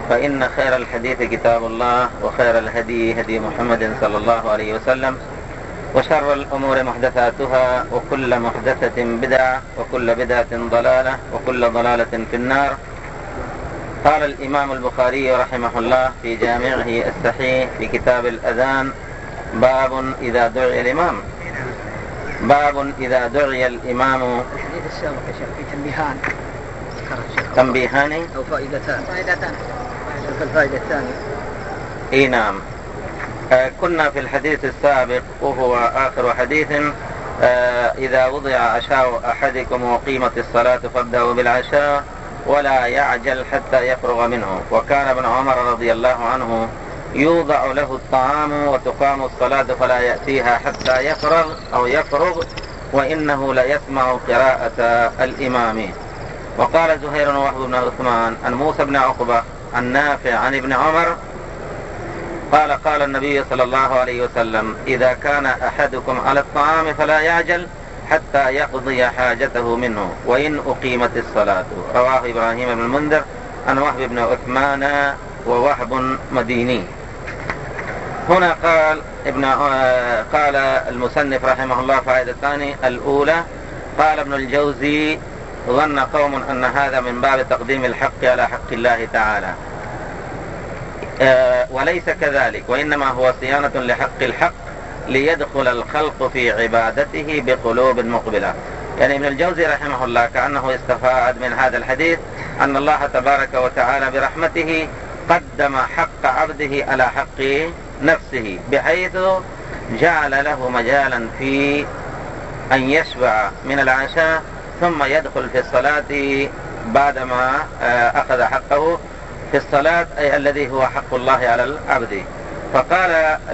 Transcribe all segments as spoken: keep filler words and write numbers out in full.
فإن خير الحديث كتاب الله، وخير الهدي هدي محمد صلى الله عليه وسلم، وشر الأمور محدثاتها، وكل محدثة بدعة، وكل بدعة ضلالة، وكل ضلالة في النار. قال الإمام البخاري رحمه الله في جامعه الصحيح في كتاب الأذان: باب إذا دعي الإمام. باب إذا دعي الإمام. الحديث السابق يا شيخ في تنبيهان تنبيهان أو فائدتان فائدتان الفائدة الثانية. إيه نعم. آه كنا في الحديث السابق وهو آخر حديث: آه إذا وضع عشاء أحدكم وقيمت الصلاة فابدأوا بالعشاء ولا يعجل حتى يفرغ منه. وكان ابن عمر رضي الله عنه يوضع له الطعام وتقام الصلاة فلا يأتيها حتى يفرغ أو يفرغ، وإنه ليسمع قراءة الإمام. وقال زهير ووهب بن عثمان عن موسى بن عقبة عن نافع عن ابن عمر قال: قال النبي صلى الله عليه وسلم: إذا كان أحدكم على الطعام فلا يعجل حتى يقضي حاجته منه وإن أقيمت الصلاة. رواه إبراهيم بن المنذر عن وهب بن عثمان ووهب مديني. هنا قال ابن قال المصنف رحمه الله فائدتان: الأولى قال ابن الجوزي: ظن قوم أن هذا من باب تقديم الحق على حق الله تعالى، أه وليس كذلك، وإنما هو صيانة لحق الحق ليدخل الخلق في عبادته بقلوب مقبلة. يعني ابن الجوزي رحمه الله كأنه استفاد من هذا الحديث أن الله تبارك وتعالى برحمته قدم حق عبده على حق نفسه، بحيث جعل له مجالا في أن يشبع من العشاء ثم يدخل في الصلاة بعدما أخذ حقه في الصلاة، أي الذي هو حق الله على العبد. فقال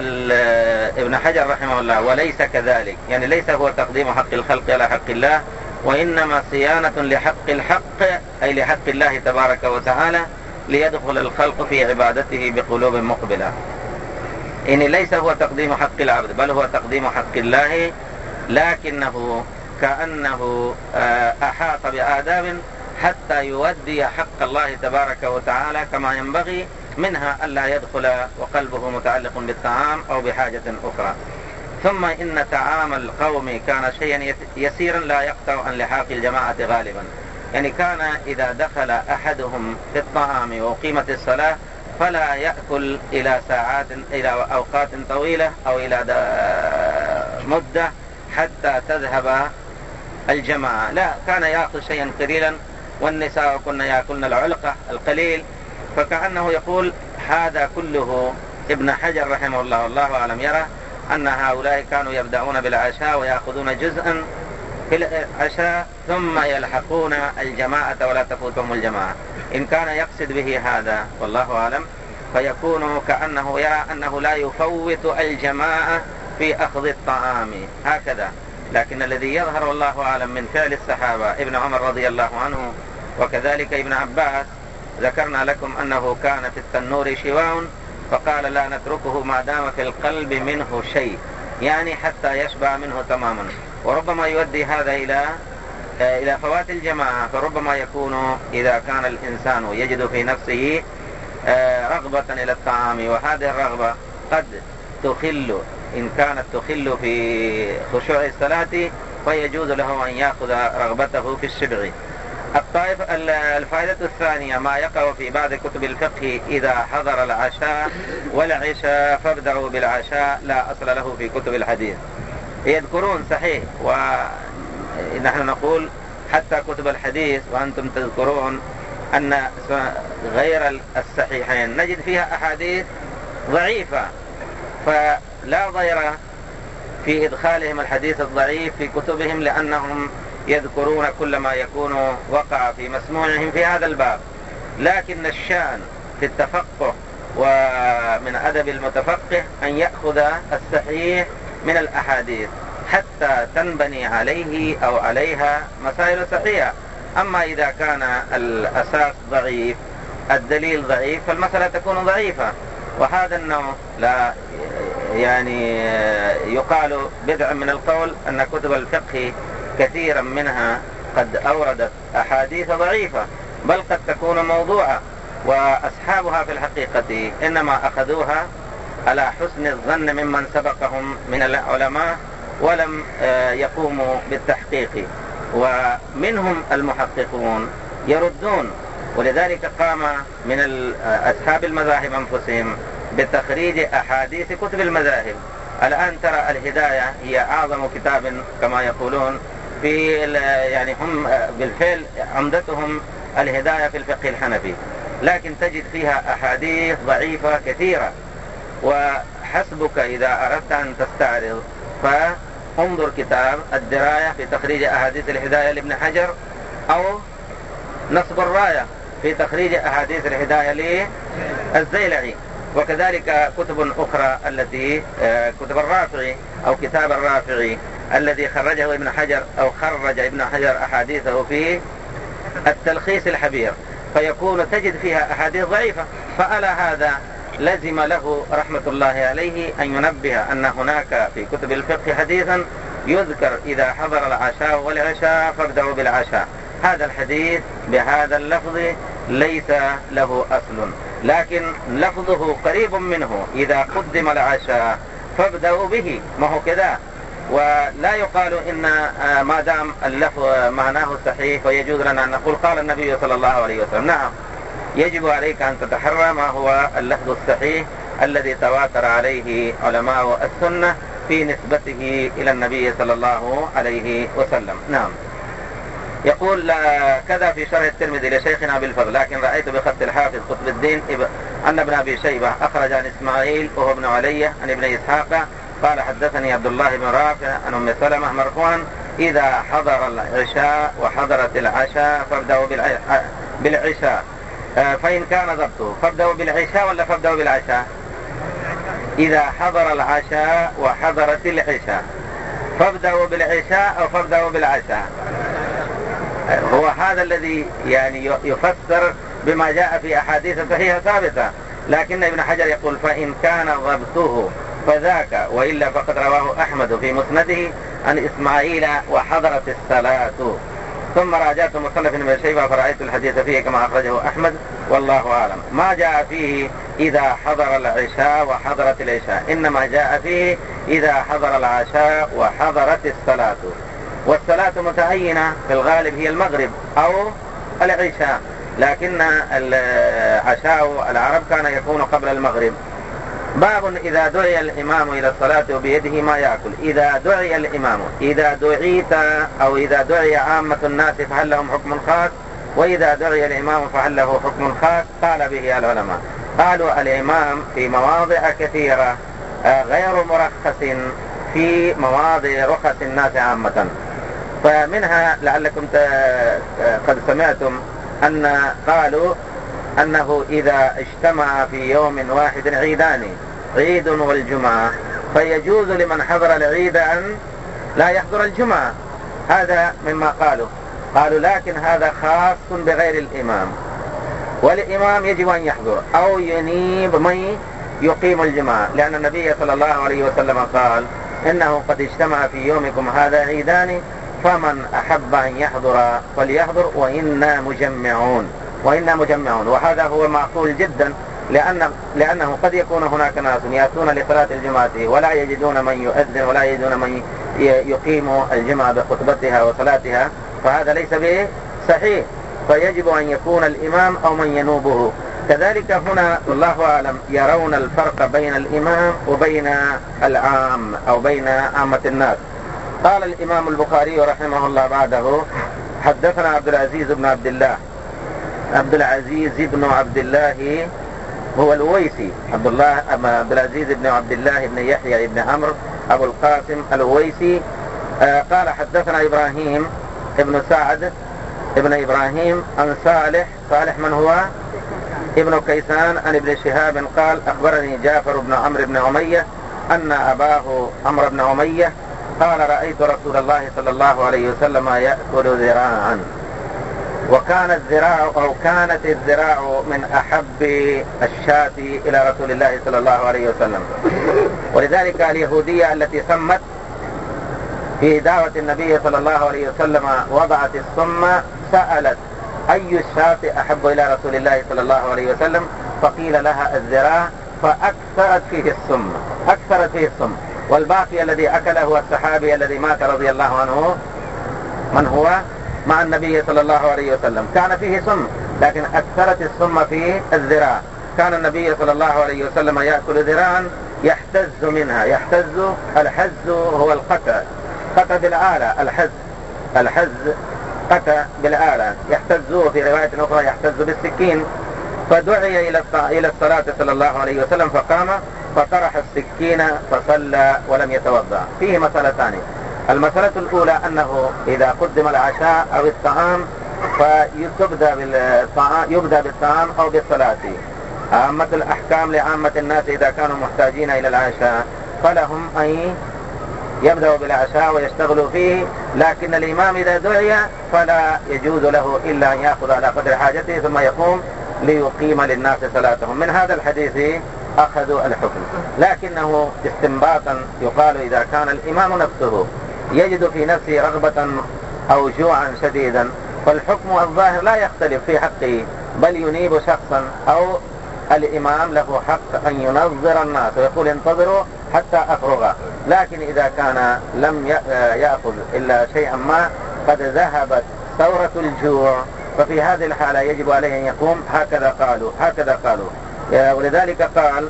ابن حجر رحمه الله: وليس كذلك، يعني ليس هو تقديم حق الخلق على حق الله، وإنما صيانة لحق الحق، أي لحق الله تبارك وتعالى، ليدخل الخلق في عبادته بقلوب مقبلة. يعني ليس هو تقديم حق العبد، بل هو تقديم حق الله، لكنه كأنه أحاط بآداب حتى يودي حق الله تبارك وتعالى كما ينبغي، منها ألا يدخل وقلبه متعلق بالطعام أو بحاجة أخرى. ثم إن طعام القوم كان شيئا يسيرا لا يقطع عن لحاق الجماعة غالبا. يعني كان إذا دخل أحدهم في الطعام وقيمة الصلاة فلا يأكل إلى ساعات إلى أوقات طويلة أو إلى مدة حتى تذهب الجماعة، لا، كان يأكل شيئا قليلا، والنساء كنا يأكلن العلقة القليل. فكأنه يقول هذا كله ابن حجر رحمه الله والله أعلم يرى أن هؤلاء كانوا يبدأون بالعشاء ويأخذون جزءا في العشاء ثم يلحقون الجماعة ولا تفوتهم الجماعة. إن كان يقصد به هذا والله أعلم، فيكون كأنه يرى أنه لا يفوت الجماعة في أخذ الطعام هكذا. لكن الذي يظهر والله أعلم من فعل الصحابة ابن عمر رضي الله عنه وكذلك ابن عباس، ذكرنا لكم أنه كان في التنور شواء فقال: لا نتركه ما دام في القلب منه شيء، يعني حتى يشبع منه تماما. وربما يؤدي هذا إلى إلى فوات الجماعة، فربما يكون إذا كان الإنسان يجد في نفسه رغبة إلى الطعام، وهذه الرغبة قد تخل، إن كانت تخل في خشوع الصلاة فيجوز له أن يأخذ رغبته في الشبع. الطائف الفائدة الثانية ما يقع في بعض كتب الفقه: إذا حضر العشاء والعشاء فابدأوا بالعشاء، لا أصل له في كتب الحديث. يذكرون صحيح، ونحن نقول حتى كتب الحديث وأنتم تذكرون أن غير الصحيحين نجد فيها أحاديث ضعيفة، فلا ضير في إدخالهم الحديث الضعيف في كتبهم، لأنهم يذكرون كل ما يكون وقع في مسموعهم في هذا الباب. لكن الشأن في التفقه ومن أدب المتفقه أن يأخذ الصحيح من الأحاديث حتى تنبني عليه أو عليها مسائل صحيحة. أما إذا كان الأساس ضعيف، الدليل ضعيف، فالمسألة تكون ضعيفة. وهذا النوع لا يعني يقال بدع من القول أن كتب الفقه كثيرا منها قد أوردت أحاديث ضعيفة، بل قد تكون موضوعة. وأصحابها في الحقيقة إنما أخذوها على حسن الظن ممن سبقهم من العلماء ولم يقوموا بالتحقيق، ومنهم المحققون يردون، ولذلك قام من أصحاب المذاهب أنفسهم بتخريج أحاديث كتب المذاهب. الآن ترى الهداية هي أعظم كتاب كما يقولون في يعني هم بالفعل عمدتهم الهداية في الفقه الحنفي، لكن تجد فيها أحاديث ضعيفة كثيرة. وحسبك إذا أردت أن تستعرض فانظر كتاب الدراية في تخريج أحاديث الهداية لابن حجر، أو نصب الراية في تخريج أحاديث الهداية للزيلعي، وكذلك كتب أخرى التي كتب الرافعي أو كتاب الرافعي الذي خرجه ابن حجر أو خرج ابن حجر أحاديثه في التلخيص الحبير، فيكون تجد فيها أحاديث ضعيفة. فعلى هذا لزم له رحمة الله عليه أن ينبه أن هناك في كتب الفقه حديثا يذكر إذا حضر العشاء والعشاء فابدأوا بالعشاء. هذا الحديث بهذا اللفظ ليس له أصل، لكن لفظه قريب منه إذا قدم العشاء فابدأوا به، ما هو كذا. ولا يقال إن ما دام اللفظ معناه صحيح فيجوز لنا أن نقول قال النبي صلى الله عليه وسلم. نعم، يجب عليك أن تتحرى ما هو اللفظ الصحيح الذي تواتر عليه علماء السنة في نسبته إلى النبي صلى الله عليه وسلم. نعم. يقول كذا في شرح الترمذي لشيخنا بالفضل، لكن رأيت بخط الحافظ قطب الدين أن ابن أبي شيبة أخرج عن إسماعيل وهو ابن علي عن ابن إسحاق قال حدثني عبد الله بن رافع عن أم سلمة مرفوعا إذا حضر العشاء وحضرت العشاء فابدأوا بالعشاء، فإن كان ضبطه فابدأوا بالعشاء ولا فابدأوا بالعشاء؟ إذا حضر العشاء وحضرت العشاء فابدأوا بالعشاء أو فابدأوا بالعشاء؟ هو هذا الذي يعني يفسر بما جاء في أحاديث صحيحة ثابتة، لكن ابن حجر يقول فإن كان ضبطه فذاك، وإلا فقد رواه أحمد في مسنده عن إسماعيل وحضرت الصلاة. ثم راجعت مصنف ابن شيبة فرأيت الحديث فيه كما أخرجه أحمد والله أعلم. ما جاء فيه إذا حضر العشاء وحضرت العشاء، إنما جاء فيه إذا حضر العشاء وحضرت الصلاة، والصلاة متعينة في الغالب هي المغرب أو العشاء، لكن العشاء العرب كان يكون قبل المغرب. باب إذا دعي الإمام إلى الصلاة وبيده ما يأكل. إذا دعي الإمام، إذا دعيت أو إذا دعي عامة الناس فهل لهم حكم خاص؟ وإذا دعي الإمام فهل له حكم خاص؟ قال به العلماء. قالوا الإمام في مواضع كثيرة غير مرخص في مواضع رخص الناس عامة، فمنها لعلكم قد سمعتم أن قالوا أنه إذا اجتمع في يوم واحد عيدان، عيد والجمعة، فيجوز لمن حضر العيد أن لا يحضر الجمعة. هذا مما قالوا. قالوا لكن هذا خاص بغير الإمام، والإمام يجب أن يحضر أو ينيب من يقيم الجمعة، لأن النبي صلى الله عليه وسلم قال إنه قد اجتمع في يومكم هذا عيدان فمن أحب أن يحضر فليحضر وإنا مجمعون وإنا مجمعون. وهذا هو معقول جدا، لأن لأنه قد يكون هناك ناس يأتون لصلاة الجمعة ولا يجدون من يؤذن ولا يجدون من يقيم الجمعة بخطبتها وصلاتها، فهذا ليس به صحيح، فيجب أن يكون الإمام أو من ينوبه. كذلك هنا والله أعلم يرون الفرق بين الإمام وبين العام أو بين عامة الناس. قال الإمام البخاري رحمه الله بعده حدثنا عبد العزيز بن عبد الله. عبد العزيز بن عبد الله هو الويسي، عبد الله عبد العزيز بن عبد الله بن يحيى بن عمرو أبو القاسم الويسي. آه قال حدثنا إبراهيم ابن سعد ابن إبراهيم عن صالح. صالح من هو؟ ابن كيسان عن ابن شهاب قال أخبرني جعفر بن عمرو بن أمية أن أباه عمرو بن أمية قال رأيت رسول الله صلى الله عليه وسلم يأكل ذراعا، وكان الذراع أو كانت الذراع من أحب الشاة إلى رسول الله صلى الله عليه وسلم. ولذلك اليهودية التي سمت في دعوة النبي صلى الله عليه وسلم وضعت السم سألت أي الشاة أحب إلى رسول الله صلى الله عليه وسلم؟ فقيل لها الذراع، فأكثرت فيه السم، أكثرت فيه السم. والباقي الذي أكله هو الصحابي الذي مات رضي الله عنه، من هو مع النبي صلى الله عليه وسلم، كان فيه سم، لكن أكثرت السم في الذراع. كان النبي صلى الله عليه وسلم يأكل ذراعا يحتز منها، يحتز، الحز هو القطع، قطع بالآلة، الحز، الحز قطع بالآلة، يحتز في رواية أخرى يحتز بالسكين. فدعي إلى الصلاة صلى الله عليه وسلم فقام فطرح السكين فصلى ولم يتوضأ. فيه مسألتان. المسألة الأولى أنه إذا قدم العشاء أو الطعام فيبدأ بالطعام، يبدأ بالطعام أو بالصلاة. عامة الأحكام لعامة الناس إذا كانوا محتاجين إلى العشاء فلهم أن يبدأوا بالعشاء ويشتغلوا فيه، لكن الإمام إذا دعي فلا يجوز له إلا أن يأخذ على قدر حاجته ثم يقوم ليقيم للناس صلاتهم. من هذا الحديث أخذوا الحكم، لكنه استنباطا يقال إذا كان الإمام نفسه يجد في نفسه رغبة أو جوعا شديدا فالحكم الظاهر لا يختلف في حقه، بل ينيب شخصا أو الإمام له حق أن ينظر الناس ويقول انتظروا حتى أفرغ. لكن إذا كان لم يأخذ إلا شيئا ما قد ذهبت ثورة الجوع ففي هذه الحالة يجب عليه أن يقوم. هكذا قالوا، هكذا قالوا. ولذلك قال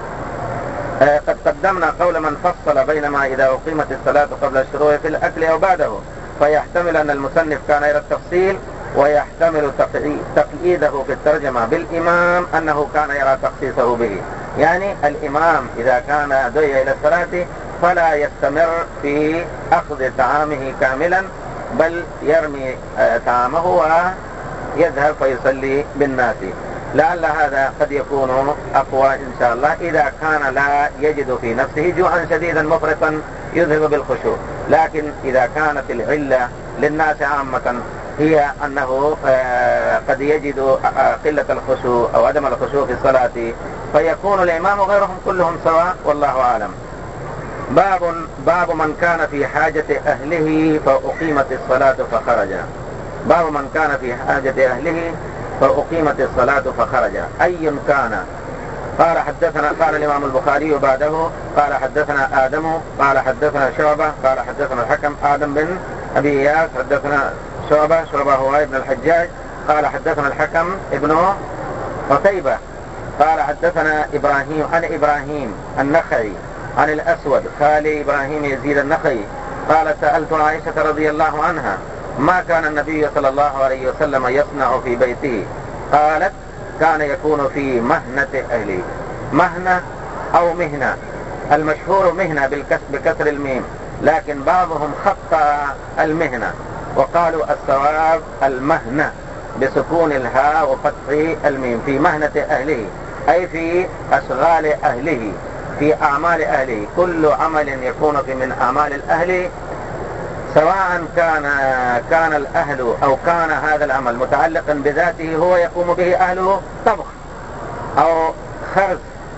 قد قدمنا قول من فصل بينما إذا أقيمت الصلاة قبل الشروع في الأكل أو بعده، فيحتمل أن المصنف كان يرى التفصيل، ويحتمل تقييده في الترجمة بالإمام أنه كان يرى تخصيصه به. يعني الإمام إذا كان دعي إلى الصلاة فلا يستمر في أخذ طعامه كاملا، بل يرمي طعامه ويذهب فيصلي بالناس. لعل هذا قد يكون أقوى إن شاء الله إذا كان لا يجد في نفسه جوعا شديدا مفرطا يذهب بالخشوع. لكن إذا كانت العلة للناس عامة هي أنه قد يجد قلة الخشوع أو عدم الخشوع في الصلاة فيكون الإمام وغيرهم كلهم سواء، والله أعلم. باب باب من كان في حاجة أهله فأقيمت الصلاة فخرج. باب من كان في حاجة أهله فأقيمت الصلاة فخرج، أي كان. قال حدثنا، قال الإمام البخاري بعده قال حدثنا آدم قال حدثنا شعبة قال حدثنا الحكم آدم بن أبي إياس حدثنا شعبة شعبة هو ابن الحجاج قال حدثنا الحكم ابن قتيبة قال حدثنا إبراهيم عن إبراهيم النخعي عن الأسود خالي إبراهيم يزيد النخعي قال سألت عائشة رضي الله عنها ما كان النبي صلى الله عليه وسلم يصنع في بيته؟ قالت كان يكون في مهنة أهله. مهنة أو مهنة، المشهور مهنة بكسر الميم، لكن بعضهم خطأ المهنة وقالوا الصواب المهنة بسكون الهاء وفتح الميم. في مهنة أهله أي في أشغال أهله، في أعمال أهله. كل عمل يكون في من أعمال الأهل سواء كان كان الأهل أو كان هذا العمل متعلقا بذاته هو يقوم به أهله، طبخ أو خرز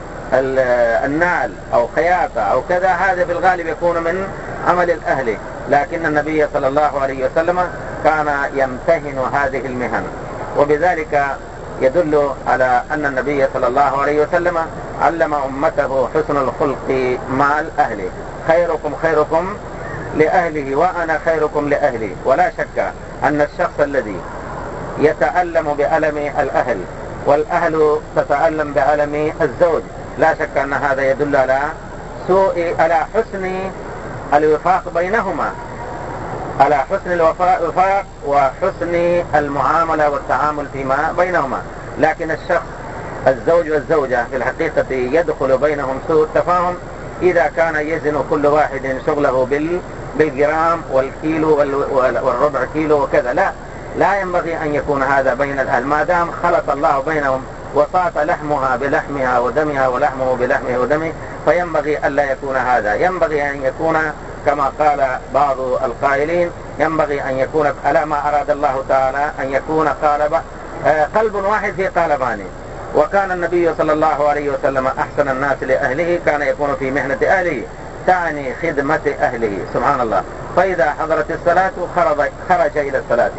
النعل أو خياطة أو كذا، هذا في الغالب يكون من عمل الأهل. لكن النبي صلى الله عليه وسلم كان يمتهن هذه المهن، وبذلك يدل على أن النبي صلى الله عليه وسلم علم أمته حسن الخلق مع الأهل. خيركم خيركم لأهله وأنا خيركم لأهلي. ولا شك أن الشخص الذي يتألم بألم الأهل والأهل تتألم بألم الزوج لا شك أن هذا يدل على سوء على حسن الوفاق بينهما، على حسن الوفاق وحسن المعاملة والتعامل فيما بينهما. لكن الشخص الزوج والزوجة في الحقيقة يدخل بينهم سوء التفاهم إذا كان يزن كل واحد شغله بالجرام والكيلو والربع كيلو وكذا. لا لا ينبغي أن يكون هذا بين الأهل، ما دام خلط الله بينهم وصاف لحمها بلحمها ودمها ولحمه بلحمه ودمه، فينبغي ألا يكون هذا. ينبغي أن يكون كما قال بعض القائلين، ينبغي أن يكون على ما أراد الله تعالى أن يكون قالب قلب واحد في قالبان. وكان النبي صلى الله عليه وسلم أحسن الناس لأهله، كان يكون في مهنة أهله تعني خدمة أهله، سبحان الله. فإذا حضرت الصلاة خرج, خرج إلى الصلاة،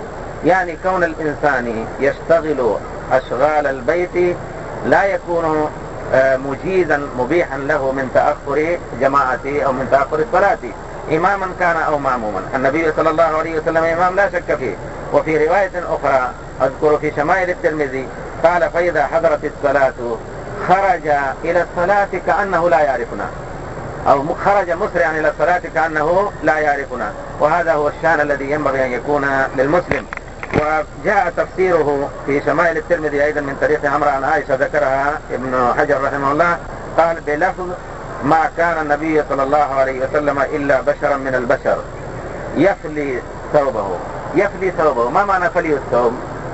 يعني كون الإنسان يشتغل أشغال البيت لا يكون مجيزا مبيحا له من تأخر جماعته أو من تأخر الصلاة، إماما كان أو مأموما. النبي صلى الله عليه وسلم إمام لا شك فيه. وفي رواية أخرى أذكر في شمائل الترمذي قال: فإذا حضرت الصلاة خرج إلى الصلاة كأنه لا يعرفنا، أو خرج مسرعا إلى الصلاة كأنه لا يعرفنا. وهذا هو الشأن الذي ينبغي أن يكون للمسلم. وجاء تفسيره في شمائل الترمذي أيضا من طريق عمرو عن عائشة، ذكرها ابن حجر رحمه الله، قال بلفظ: ما كان النبي صلى الله عليه وسلم إلا بشرا من البشر يفلي ثوبه. يفلي ثوبه، ما معنى فلي الثوب؟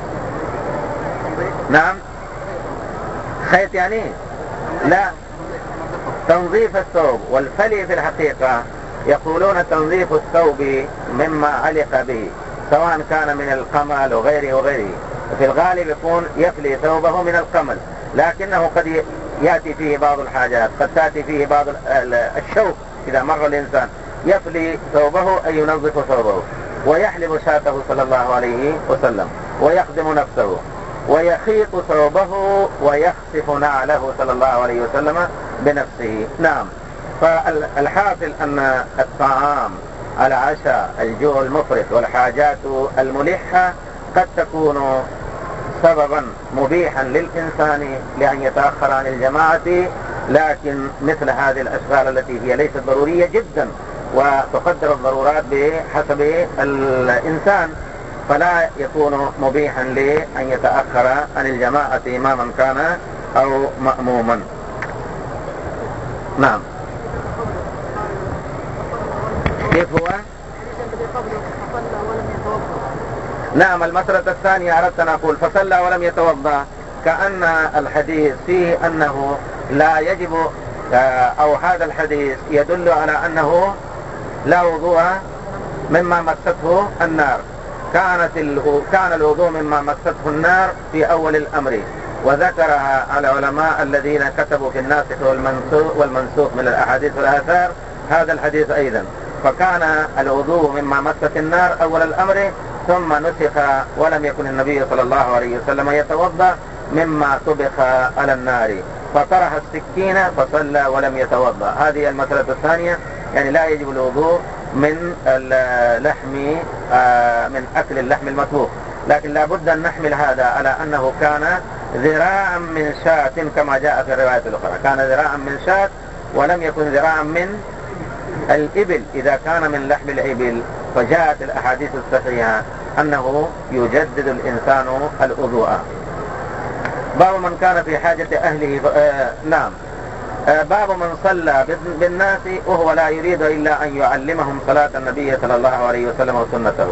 نعم، خيط يعني؟ لا، تنظيف الثوب. والفلي في الحقيقة يقولون تنظيف الثوب مما علق به، سواء كان من القمل وغيره وغيره. في الغالب يكون يفلي ثوبه من القمل، لكنه قد يأتي فيه بعض الحاجات، قد تأتي فيه بعض الشوك إذا مر الإنسان. يفلي ثوبه أي ينظف ثوبه. ويحلب شاته صلى الله عليه وسلم، ويخدم نفسه، ويخيط ثوبه، ويخسف نعله صلى الله عليه وسلم بنفسه. نعم. فالحاصل أن الطعام، العشاء، الجوع المفرط، والحاجات الملحة قد تكون سببا مبيحا للإنسان لأن يتأخر عن الجماعة، لكن مثل هذه الأشغال التي هي ليست ضرورية جدا وتقدر الضرورات بحسب الإنسان، فلا يكون مبيحا لأن يتأخر عن الجماعة إماما كان أو مأموما. نعم. كيف هو؟ نعم، المسألة الثانية أردت أن أقول: فصلى ولم يتوضأ، كأن الحديث فيه أنه لا يجب، أو هذا الحديث يدل على أنه لا وضوء مما مسته النار. كانت كان الوضوء مما مسته النار في أول الأمر، وذكرها العلماء الذين كتبوا في الناسخ والمنسوخ من الأحاديث والآثار هذا الحديث أيضا. فكان الوضوء مما مست النار أول الأمر، ثم نسخ ولم يكن النبي صلى الله عليه وسلم يتوضأ مما طبخ على النار، فطرح السكين فصلى ولم يتوضأ. هذه المسألة الثانية، يعني لا يجب الوضوء من اللحم، من أكل اللحم المطبوخ، لكن لا بد أن نحمل هذا على أنه كان ذراعا من شاة كما جاء في الرواية الأخرى. كان ذراعا من شاة ولم يكن ذراعا من الإبل. إذا كان من لحم الإبل فجاءت الأحاديث الصحيحة أنه يجدد الإنسان الوضوء. باب من كان في حاجة أهله. آه نعم. آه باب من صلى بالناس وهو لا يريد إلا أن يعلمهم صلاة النبي صلى الله عليه وسلم وسنته.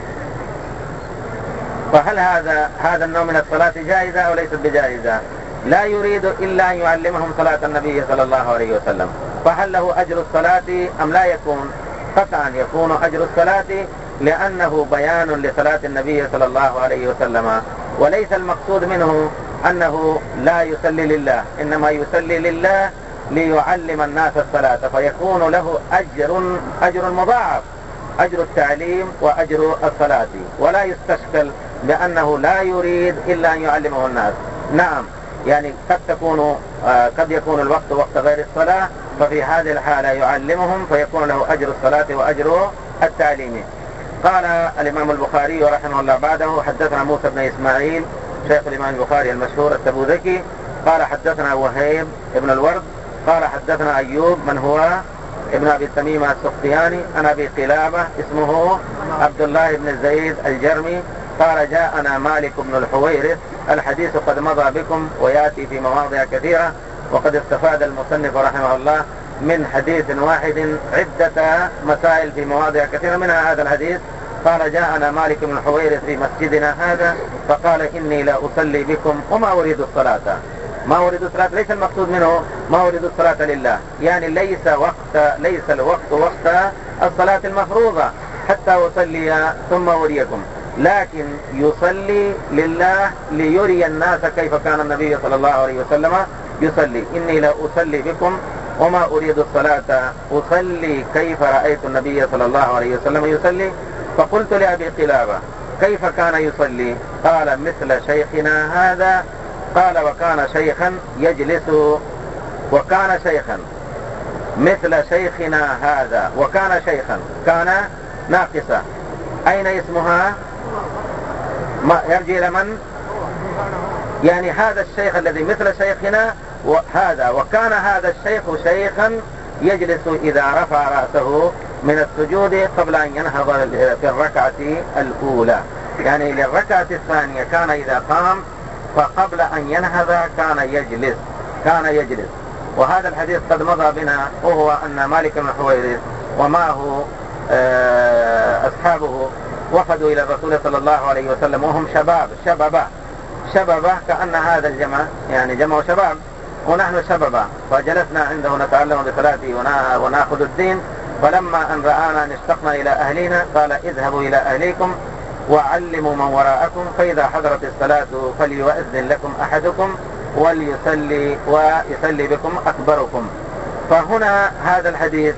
فهل هذا هذا النوع من الصلاة جائزة أو ليست بجائزة؟ لا يريد إلا أن يعلمهم صلاة النبي صلى الله عليه وسلم، فهل له أجر الصلاة أم لا يكون؟ قطعا يكون أجر الصلاة، لأنه بيان لصلاة النبي صلى الله عليه وسلم، وليس المقصود منه أنه لا يصلي لله، إنما يصلي لله ليعلم الناس الصلاة، فيكون له أجر أجر مضاعف، أجر التعليم وأجر الصلاة، ولا يستشكل بأنه لا يريد إلا أن يعلمه الناس. نعم، يعني قد تكون آه قد يكون الوقت وقت غير الصلاة، ففي هذه الحالة يعلمهم فيكون له أجر الصلاة وأجر التعليم. قال الإمام البخاري رحمه الله بعده: حدثنا موسى بن إسماعيل شيخ الإمام البخاري المشهور التبوذكي قال حدثنا وهيب ابن الورد قال حدثنا أيوب من هو ابن أبي تميم السختياني عن أبي قلابة اسمه عبد الله بن زيد الجرمي قال: جاءنا مالك بن الحويرث. الحديث قد مضى بكم ويأتي في مواضع كثيرة، وقد استفاد المصنف رحمه الله من حديث واحد عدة مسائل في مواضع كثيرة، منها هذا الحديث. قال: جاءنا مالك بن الحويرث في مسجدنا هذا فقال: إني لا أصلي بكم وما أريد الصلاة. ما أريد الصلاة ليس المقصود منه ما أريد الصلاة لله، يعني ليس وقت ليس الوقت وقت الصلاة المفروضة حتى أصلي ثم أريكم، لكن يصلي لله ليري الناس كيف كان النبي صلى الله عليه وسلم يصلي. إني لا أصلي بكم وما أريد الصلاة، أصلي كيف رأيت النبي صلى الله عليه وسلم يصلي. فقلت لأبي قلابة: كيف كان يصلي؟ قال مثل شيخنا هذا. قال وكان شيخا يجلس، وكان شيخا مثل شيخنا هذا، وكان شيخا كان ناقصة. أين اسمها؟ ما يرجع إلى من؟ يعني هذا الشيخ الذي مثل شيخنا وهذا، وكان هذا الشيخ شيخا يجلس إذا رفع رأسه من السجود قبل أن ينهض في الركعة الأولى. يعني للركعة الثانية كان إذا قام فقبل أن ينهض كان يجلس كان يجلس وهذا الحديث قد مضى بنا، وهو أن مالك بن حويرث ومعه أصحابه وفدوا إلى الرسول صلى الله عليه وسلم وهم شباب شبابا شبابا كأن هذا الجمع يعني جمع شباب ونحن شبابا، فجلسنا عنده نتعلم بصلاته ونأخذ الدين. فلما أن رآنا اشتقنا إلى أهلنا قال اذهبوا إلى أهليكم وعلموا من وراءكم، فإذا حضرت الصلاة فليؤذن لكم أحدكم وليصلي ويصلي بكم أكبركم. فهنا هذا الحديث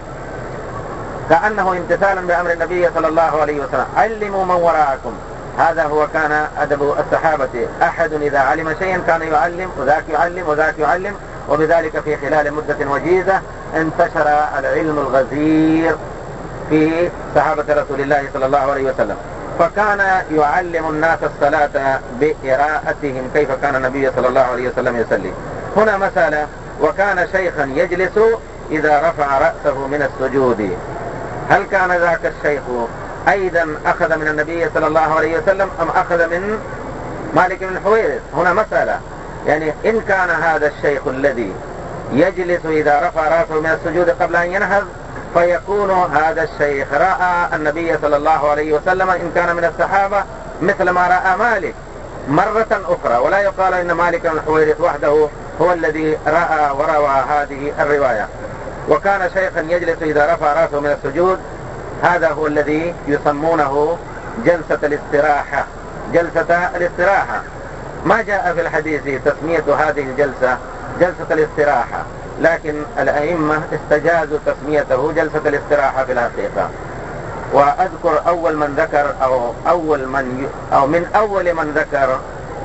كأنه امتثالا بأمر النبي صلى الله عليه وسلم، علموا من وراءكم. هذا هو كان أدب الصحابة، أحد إذا علم شيئا كان يعلم وذاك يعلم وذاك يعلم، وبذلك في خلال مدة وجيزة انتشر العلم الغزير في صحابة رسول الله صلى الله عليه وسلم. فكان يعلم الناس الصلاة بقراءتهم كيف كان النبي صلى الله عليه وسلم يصلي. هنا مسألة، وكان شيخا يجلس إذا رفع رأسه من السجود. هل كان ذاك الشيخ أيضا أخذ من النبي صلى الله عليه وسلم أم أخذ من مالك بن حويرث؟ هنا مسألة، يعني إن كان هذا الشيخ الذي يجلس إذا رفع رأسه من السجود قبل أن ينهض فيكون هذا الشيخ رأى النبي صلى الله عليه وسلم إن كان من الصحابة مثل ما رأى مالك مرة أخرى، ولا يقال إن مالك بن حويرث وحده هو الذي رأى وروى هذه الرواية. وكان شيخا يجلس إذا رفع رأسه من السجود، هذا هو الذي يسمونه جلسة الاستراحة. جلسة الاستراحة ما جاء في الحديث تسمية هذه الجلسة جلسة الاستراحة، لكن الأئمة استجازوا تسميته جلسة الاستراحة في الحقيقة. وأذكر أول من ذكر أو أول من ي... أو من أول من ذكر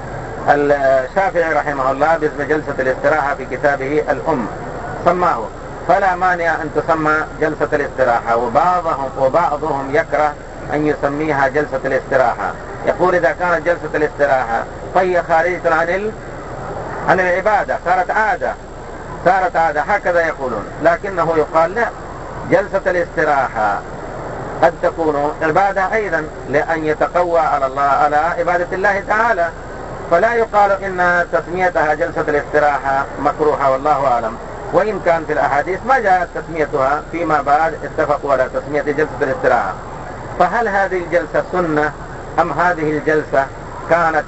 الشافعي رحمه الله باسم جلسة الاستراحة في كتابه الأم سماه، فلا مانع أن تسمى جلسة الاستراحة. وبعضهم وبعضهم يكره أن يسميها جلسة الاستراحة، يقول إذا كانت جلسة الاستراحة فهي خارجة عن ال... عن العبادة، صارت عادة صارت عادة هكذا يقولون. لكنه يقال لا، جلسة الاستراحة قد تكون عبادة أيضا، لأن يتقوى على الله على عبادة الله تعالى، فلا يقال إن تسميتها جلسة الاستراحة مكروهة والله أعلم. وإن كان في الأحاديث ما جاءت تسميتها، فيما بعد اتفقوا على تسمية جلسة الاستراحة. فهل هذه الجلسة سنة أم هذه الجلسة كانت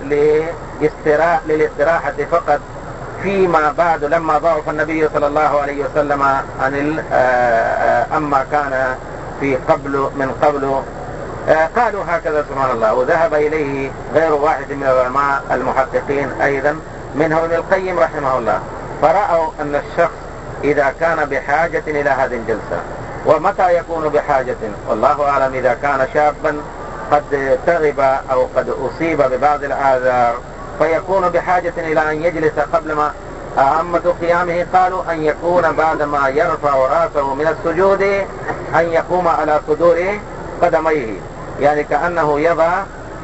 للاستراحة فقط فيما بعد لما ضعف النبي صلى الله عليه وسلم عن أما كان في قبل من قبل؟ قالوا هكذا سبحان الله. وذهب إليه غير واحد من العلماء المحققين أيضا منهم ابن القيم رحمه الله، فرأوا أن الشخص إذا كان بحاجة إلى هذه الجلسة. ومتى يكون بحاجة؟ والله أعلم. إذا كان شابا قد تغب أو قد أصيب ببعض الآثار فيكون بحاجة إلى أن يجلس قبل ما أئمة قيامه قالوا أن يكون بعدما يرفع رأسه من السجود أن يقوم على صدور قدميه، يعني كأنه يضع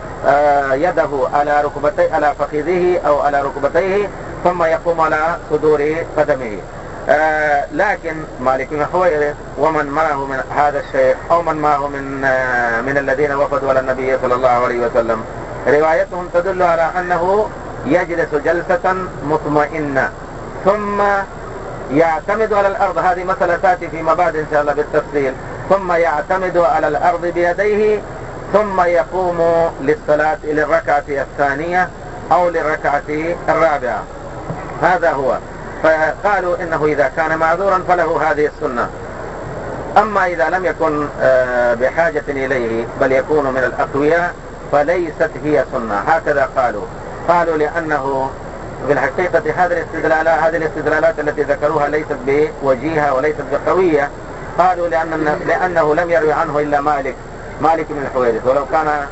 يده على ركبتيه على فخذه أو على ركبتيه ثم يقوم على صدور قدمه. آه لكن مالك بن حويرث ومن معه من هذا الشيخ أو من معه من آه من الذين وفدوا على النبي صلى الله عليه وسلم روايتهم تدل على أنه يجلس جلسة مطمئنة ثم يعتمد على الأرض. هذه مسألة تأتي فيما بعد إن شاء الله بالتفصيل. ثم يعتمد على الأرض بيديه ثم يقوم للصلاة للركعة الثانية أو للركعة الرابعة. هذا هو. فقالوا إنه إذا كان معذورا فله هذه السنة. أما إذا لم يكن بحاجة إليه بل يكون من الأقوياء فليست هي سنة. هكذا قالوا قالوا لأنه في الحقيقة هذه الاستدلالات هذه الاستدلالات التي ذكروها ليست بوجيهة وليست بقوية. قالوا لأن لأنه لم يروي عنه إلا مالك مالك بن الحويرث، ولو كان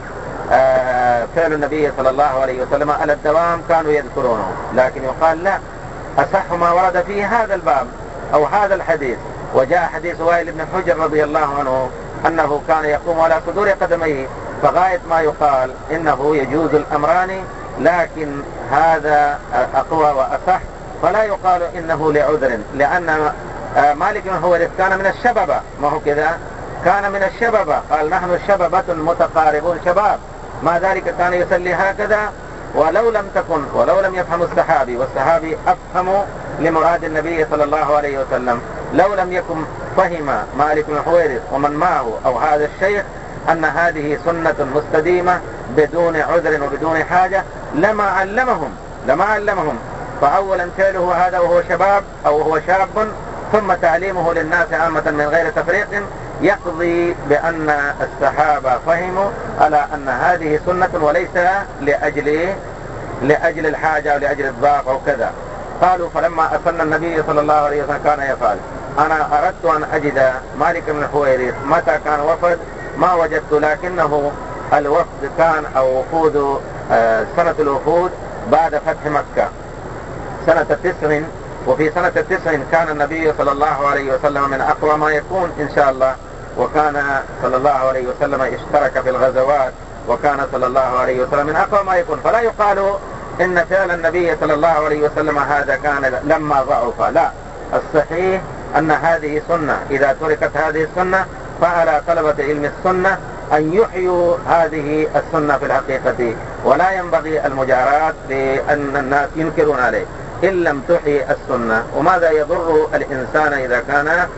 فعل النبي صلى الله عليه وسلم على الدوام كانوا يذكرونه، لكن يقال لا، أصح ما ورد فيه هذا الباب أو هذا الحديث. وجاء حديث وائل بن حجر رضي الله عنه أنه كان يقوم على صدور قدميه، فغاية ما يقال إنه يجوز الأمران، لكن هذا أقوى وأصح، فلا يقال إنه لعذر، لأن مالك بن حويرث كان من الشببة، ما هو كذا، كان من الشببة، قال نحن شببة متقاربون شباب، ما ذلك كان يصلي هكذا. ولو لم تكن ولو لم يفهم الصحابي، والصحابي أفهم لمراد النبي صلى الله عليه وسلم، لو لم يكن فهم مالك بن حويرث ومن معه أو هذا الشيخ أن هذه سنة مستديمة بدون عذر وبدون حاجة لما علمهم لما علمهم فأولا فعله هذا وهو شباب أو هو شاب، ثم تعليمه للناس عامة من غير تفريق، يقضي بأن الصحابة فهموا على أن هذه سنة وليس لأجل لأجل الحاجة أو لأجل الضعف أو كذا. قالوا فلما أسن النبي صلى الله عليه وسلم كان يفعل. أنا أردت أن أجد مالك بن حويرث متى كان وفد، ما وجدت، لكنه الوفد كان أو وفود سنة الوفود بعد فتح مكة سنة التسع، وفي سنة التسع كان النبي صلى الله عليه وسلم من أقوى ما يكون إن شاء الله، وكان صلى الله عليه وسلم اشترك في الغزوات، وكان صلى الله عليه وسلم من أقوى ما يكون، فلا يقال إن فعل النبي صلى الله عليه وسلم هذا كان لما ضعف، لا، الصحيح أن هذه سنة، إذا تركت هذه السنة فعلى طلبة علم السنة أن يحيوا هذه السنة في الحقيقة، ولا ينبغي المجاراة لأن الناس ينكرون عليه إن لم تحيي السنة. وماذا يضر الإنسان إذا كان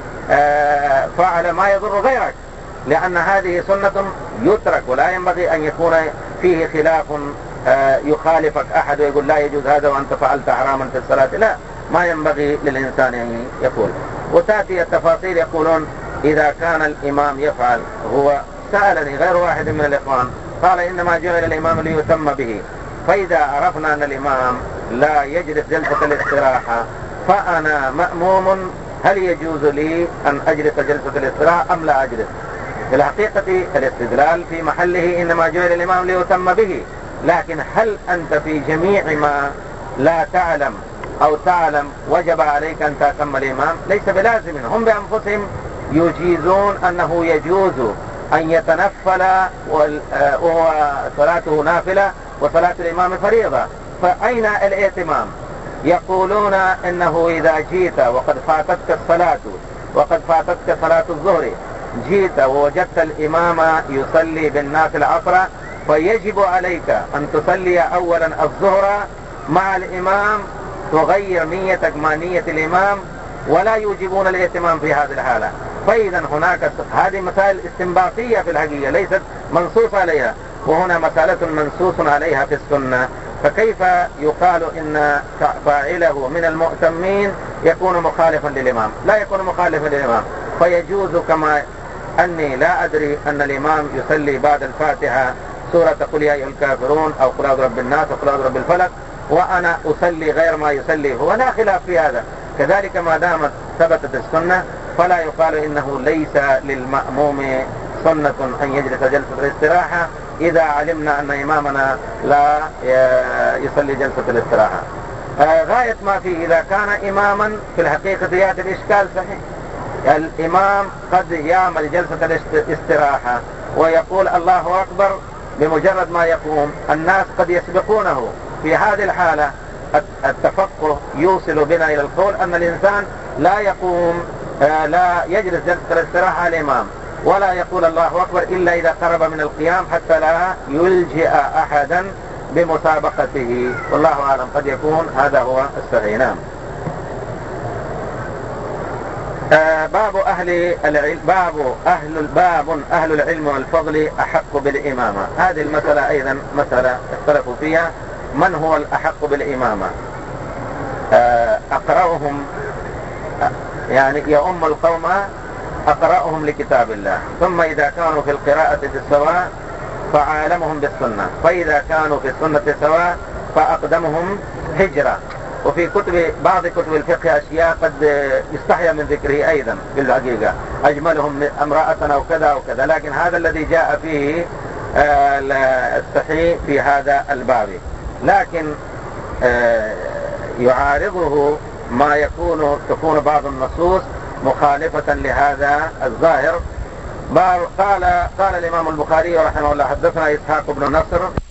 فعل ما يضر غيرك، لأن هذه سنة يترك، ولا ينبغي أن يكون فيه خلاف يخالفك أحد ويقول لا يجوز هذا وأنت فعلت حراما في الصلاة، لا، ما ينبغي للإنسان أن يقول. وتأتي التفاصيل يقولون إذا كان الإمام يفعل، هو سألني غير واحد من الإخوان قال إنما جعل الإمام ليتم به، فإذا عرفنا أن الإمام لا يجلس جلسة الاستراحة فأنا مأموم، هل يجوز لي أن أجلس جلسة الاستراحة أم لا أجلس؟ في الحقيقة الاستدلال في محله، إنما جعل الإمام ليتم به، لكن هل أنت في جميع ما لا تعلم أو تعلم وجب عليك أن تأتم الإمام؟ ليس بلازم، هم بأنفسهم يجيزون أنه يجوز أن يتنفل وصلاته نافلة وصلاة الإمام فريضة، فأين الائتمام؟ يقولون إنه إذا جيت وقد فاتتك الصلاة وقد فاتتك صلاة الظهر، جيت ووجدت الإمام يصلي بالناس العصر، فيجب عليك أن تصلي أولا الظهر مع الإمام، تغير نيتك مع نية الإمام، ولا يوجبون الائتمام في هذه الحالة. فإذا هناك هذه مسائل استنباطية في الحقيقة ليست منصوص عليها، وهنا مسألة منصوص عليها في السنة، فكيف يقال إن فاعله من المؤتمين يكون مخالفا للإمام؟ لا يكون مخالفا للإمام، فيجوز كما أني لا أدري أن الإمام يصلي بعد الفاتحة سورة قل يا أيها الكافرون أو قل أعوذ برب الناس أو قل أعوذ برب الفلق، وأنا أصلي غير ما يصلي هو، لا خلاف في هذا. كذلك ما دامت ثبتت السنة فلا يقال إنه ليس للمأموم سنة أن يجلس جلسة الاستراحة إذا علمنا أن إمامنا لا يصلي جلسة الاستراحة. غاية ما فيه إذا كان إماما في الحقيقة يأتي الإشكال صحيح، الإمام قد يعمل جلسة الاستراحة ويقول الله أكبر، بمجرد ما يقوم الناس قد يسبقونه، في هذه الحالة التفقه يوصل بنا إلى القول أن الإنسان لا يقوم لا يجلس جلسة الاستراحة على الإمام ولا يقول الله أكبر إلا إذا قرب من القيام حتى لا يلجئ أحدا بمسابقته، والله أعلم، قد يكون هذا هو الصحيح. نعم. آه باب أهل العلم باب أهل باب أهل العلم والفضل أحق بالإمامة. هذه المسألة أيضا مسألة اختلفوا فيها، من هو الأحق بالإمامة؟ آه أقرأهم يعني يؤم القوم أقرأهم لكتاب الله، ثم إذا كانوا في القراءة السواء فعالمهم بالسنة، فإذا كانوا في السنة سواء فأقدمهم هجرة. وفي كتب بعض كتب الفقه أشياء قد يستحيا من ذكره أيضا بالحقيقة، أجملهم امرأة أو كذا أو كذا، لكن هذا الذي جاء فيه الصحيح في هذا الباب، لكن يعارضه ما يكون تكون بعض النصوص مخالفة لهذا الظاهر. قال قال الإمام البخاري رحمه الله: حدثنا إسحاق بن نصر